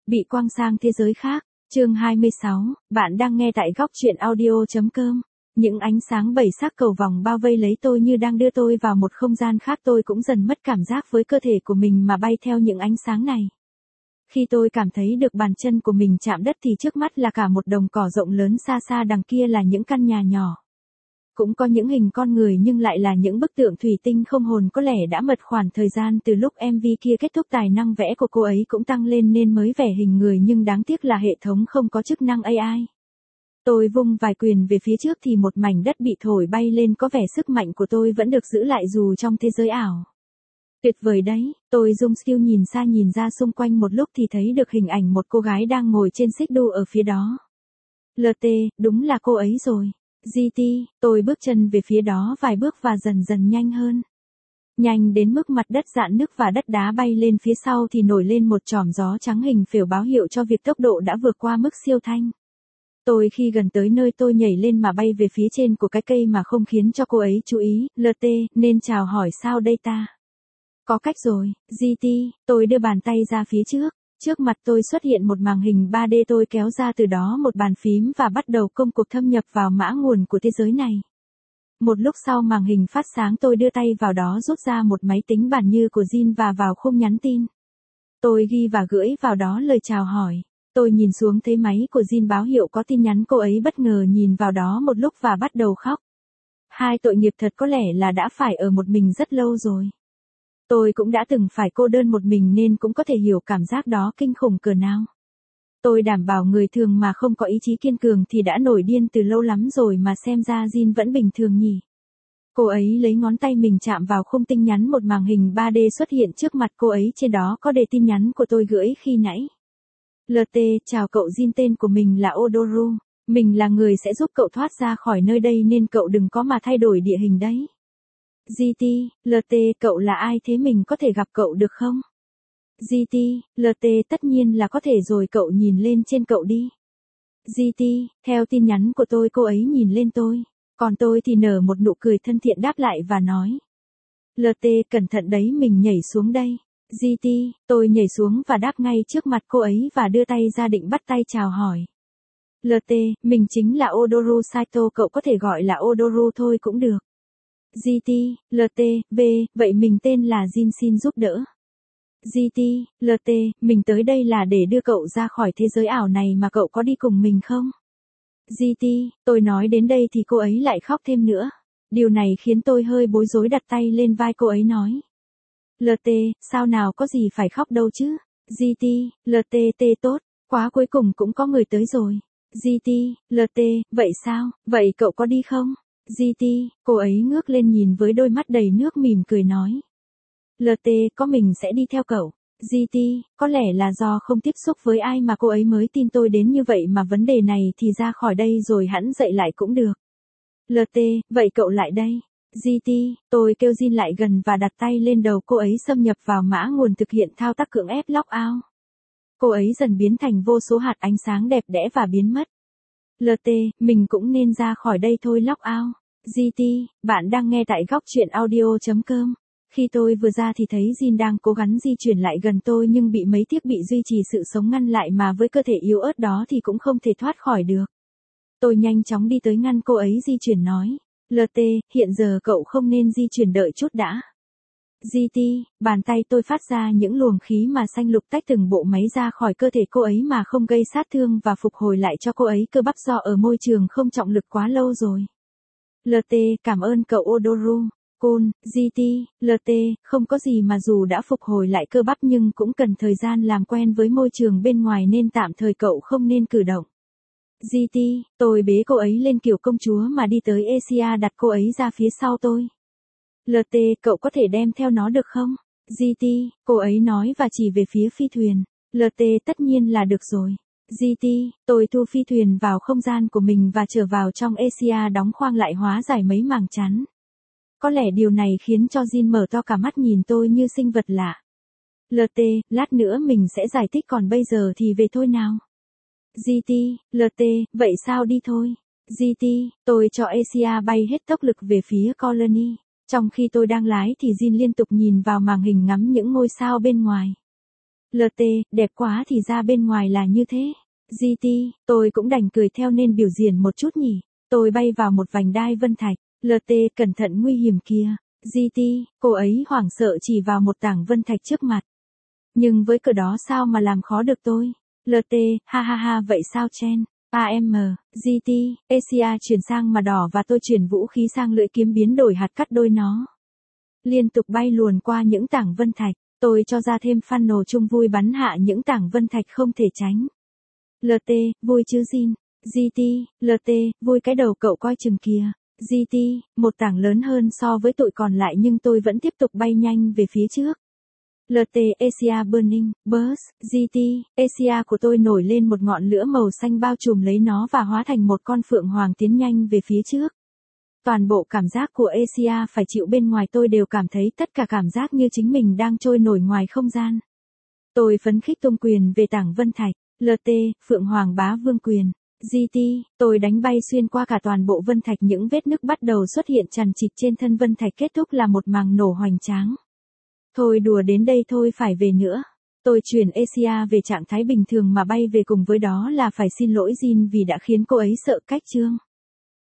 Bị quăng sang thế giới khác. Chương 26, bạn đang nghe tại góc truyện audio.com. Những ánh sáng bảy sắc cầu vòng bao vây lấy tôi như đang đưa tôi vào một không gian khác, tôi cũng dần mất cảm giác với cơ thể của mình mà bay theo những ánh sáng này. Khi tôi cảm thấy được bàn chân của mình chạm đất thì trước mắt là cả một đồng cỏ rộng lớn, xa xa đằng kia là những căn nhà nhỏ. Cũng có những hình con người nhưng lại là những bức tượng thủy tinh không hồn, có lẽ đã mất khoảng thời gian từ lúc MV kia kết thúc. Tài năng vẽ của cô ấy cũng tăng lên nên mới vẽ hình người, nhưng đáng tiếc là hệ thống không có chức năng AI. Tôi vung vài quyền về phía trước thì một mảnh đất bị thổi bay lên, có vẻ sức mạnh của tôi vẫn được giữ lại dù trong thế giới ảo. Tuyệt vời đấy, tôi dùng skill nhìn xa nhìn ra xung quanh một lúc thì thấy được hình ảnh một cô gái đang ngồi trên xích đu ở phía đó. LT, đúng là cô ấy rồi. GT, tôi bước chân về phía đó vài bước và dần dần nhanh hơn. Nhanh đến mức mặt đất rạn nứt và đất đá bay lên phía sau thì nổi lên một chòm gió trắng hình phễu báo hiệu cho việc tốc độ đã vượt qua mức siêu thanh. Tôi khi gần tới nơi tôi nhảy lên mà bay về phía trên của cái cây mà không khiến cho cô ấy chú ý. LT, nên chào hỏi sao đây ta? Có cách rồi, GT, tôi đưa bàn tay ra phía trước. Trước mặt tôi xuất hiện một màn hình 3D, tôi kéo ra từ đó một bàn phím và bắt đầu công cuộc thâm nhập vào mã nguồn của thế giới này. Một lúc sau màn hình phát sáng, tôi đưa tay vào đó rút ra một máy tính bảng như của Jin và vào khung nhắn tin. Tôi ghi và gửi vào đó lời chào hỏi. Tôi nhìn xuống thấy máy của Jin báo hiệu có tin nhắn, cô ấy bất ngờ nhìn vào đó một lúc và bắt đầu khóc. Hai tội nghiệp thật, có lẽ là đã phải ở một mình rất lâu rồi. Tôi cũng đã từng phải cô đơn một mình nên cũng có thể hiểu cảm giác đó kinh khủng cỡ nào. Tôi đảm bảo người thường mà không có ý chí kiên cường thì đã nổi điên từ lâu lắm rồi, mà xem ra Jin vẫn bình thường nhỉ. Cô ấy lấy ngón tay mình chạm vào khung tin nhắn, một màn hình 3D xuất hiện trước mặt cô ấy, trên đó có đề tin nhắn của tôi gửi khi nãy. LT, chào cậu Jin, tên của mình là Odoru. Mình là người sẽ giúp cậu thoát ra khỏi nơi đây nên cậu đừng có mà thay đổi địa hình đấy. GT, LT, cậu là ai thế, mình có thể gặp cậu được không? GT, LT, tất nhiên là có thể rồi, cậu nhìn lên trên cậu đi. GT, theo tin nhắn của tôi cô ấy nhìn lên tôi, còn tôi thì nở một nụ cười thân thiện đáp lại và nói. LT, cẩn thận đấy, mình nhảy xuống đây. GT, tôi nhảy xuống và đáp ngay trước mặt cô ấy và đưa tay ra định bắt tay chào hỏi. LT, mình chính là Odoru Saito, cậu có thể gọi là Odoru thôi cũng được. GT, LT, B, vậy mình tên là Jin, xin giúp đỡ. GT, LT, mình tới đây là để đưa cậu ra khỏi thế giới ảo này, mà cậu có đi cùng mình không? GT, tôi nói đến đây thì cô ấy lại khóc thêm nữa. Điều này khiến tôi hơi bối rối, đặt tay lên vai cô ấy nói. LT, sao nào, có gì phải khóc đâu chứ. GT, LT, tốt quá, cuối cùng cũng có người tới rồi. GT, LT, vậy sao, vậy cậu có đi không? GT, cô ấy ngước lên nhìn với đôi mắt đầy nước, mỉm cười nói. LT, có, mình sẽ đi theo cậu. GT, có lẽ là do không tiếp xúc với ai mà cô ấy mới tin tôi đến như vậy, mà vấn đề này thì ra khỏi đây rồi hẵng dậy lại cũng được. LT, vậy cậu lại đây. GT, tôi kêu Jin lại gần và đặt tay lên đầu cô ấy, xâm nhập vào mã nguồn, thực hiện thao tác cưỡng ép lock out. Cô ấy dần biến thành vô số hạt ánh sáng đẹp đẽ và biến mất. LT, mình cũng nên ra khỏi đây thôi, lock out. GT, bạn đang nghe tại góc truyện audio.com. Khi tôi vừa ra thì thấy Jin đang cố gắng di chuyển lại gần tôi nhưng bị mấy thiết bị duy trì sự sống ngăn lại, mà với cơ thể yếu ớt đó thì cũng không thể thoát khỏi được. Tôi nhanh chóng đi tới ngăn cô ấy di chuyển, nói. LT, hiện giờ cậu không nên di chuyển, đợi chút đã. GT, bàn tay tôi phát ra những luồng khí mà xanh lục tách từng bộ máy ra khỏi cơ thể cô ấy mà không gây sát thương và phục hồi lại cho cô ấy cơ bắp do ở môi trường không trọng lực quá lâu rồi. LT, cảm ơn cậu Odoru. Cool, GT, LT, không có gì mà, dù đã phục hồi lại cơ bắp nhưng cũng cần thời gian làm quen với môi trường bên ngoài nên tạm thời cậu không nên cử động. GT, tôi bế cô ấy lên kiểu công chúa mà đi tới Asia, đặt cô ấy ra phía sau tôi. LT, cậu có thể đem theo nó được không? GT, cô ấy nói và chỉ về phía phi thuyền. LT, tất nhiên là được rồi. GT, tôi thu phi thuyền vào không gian của mình và trở vào trong Asia, đóng khoang lại, hóa giải mấy màng chắn. Có lẽ điều này khiến cho Jin mở to cả mắt nhìn tôi như sinh vật lạ. LT, lát nữa mình sẽ giải thích, còn bây giờ thì về thôi nào. GT, LT, vậy sao, đi thôi. GT, tôi cho Asia bay hết tốc lực về phía Colony. Trong khi tôi đang lái thì Jin liên tục nhìn vào màn hình ngắm những ngôi sao bên ngoài. LT, đẹp quá thì ra bên ngoài là như thế. GT, tôi cũng đành cười theo nên biểu diễn một chút nhỉ. Tôi bay vào một vành đai vân thạch. LT, cẩn thận nguy hiểm kìa. GT, cô ấy hoảng sợ chỉ vào một tảng vân thạch trước mặt. Nhưng với cờ đó sao mà làm khó được tôi? LT, ha ha ha, vậy sao Chen? AM, GT, Asia chuyển sang mà đỏ và tôi chuyển vũ khí sang lưỡi kiếm biến đổi hạt cắt đôi nó. Liên tục bay luồn qua những tảng vân thạch, tôi cho ra thêm funnel chung vui bắn hạ những tảng vân thạch không thể tránh. LT, vui chứ Jin? GT, LT, vui cái đầu cậu coi chừng kìa. GT, một tảng lớn hơn so với tụi còn lại nhưng tôi vẫn tiếp tục bay nhanh về phía trước. LT, Asia burning, burst, GT, Asia của tôi nổi lên một ngọn lửa màu xanh bao trùm lấy nó và hóa thành một con phượng hoàng tiến nhanh về phía trước. Toàn bộ cảm giác của Asia phải chịu bên ngoài tôi đều cảm thấy tất cả cảm giác như chính mình đang trôi nổi ngoài không gian. Tôi phấn khích tung quyền về tảng vân thạch. LT, Phượng Hoàng Bá Vương quyền. GT, tôi đánh bay xuyên qua cả toàn bộ vân thạch, những vết nứt bắt đầu xuất hiện chằng chịt trên thân vân thạch, kết thúc là một màng nổ hoành tráng. Thôi đùa đến đây thôi, phải về nữa. Tôi chuyển Asia về trạng thái bình thường mà bay về, cùng với đó là phải xin lỗi Jin vì đã khiến cô ấy sợ cách chương.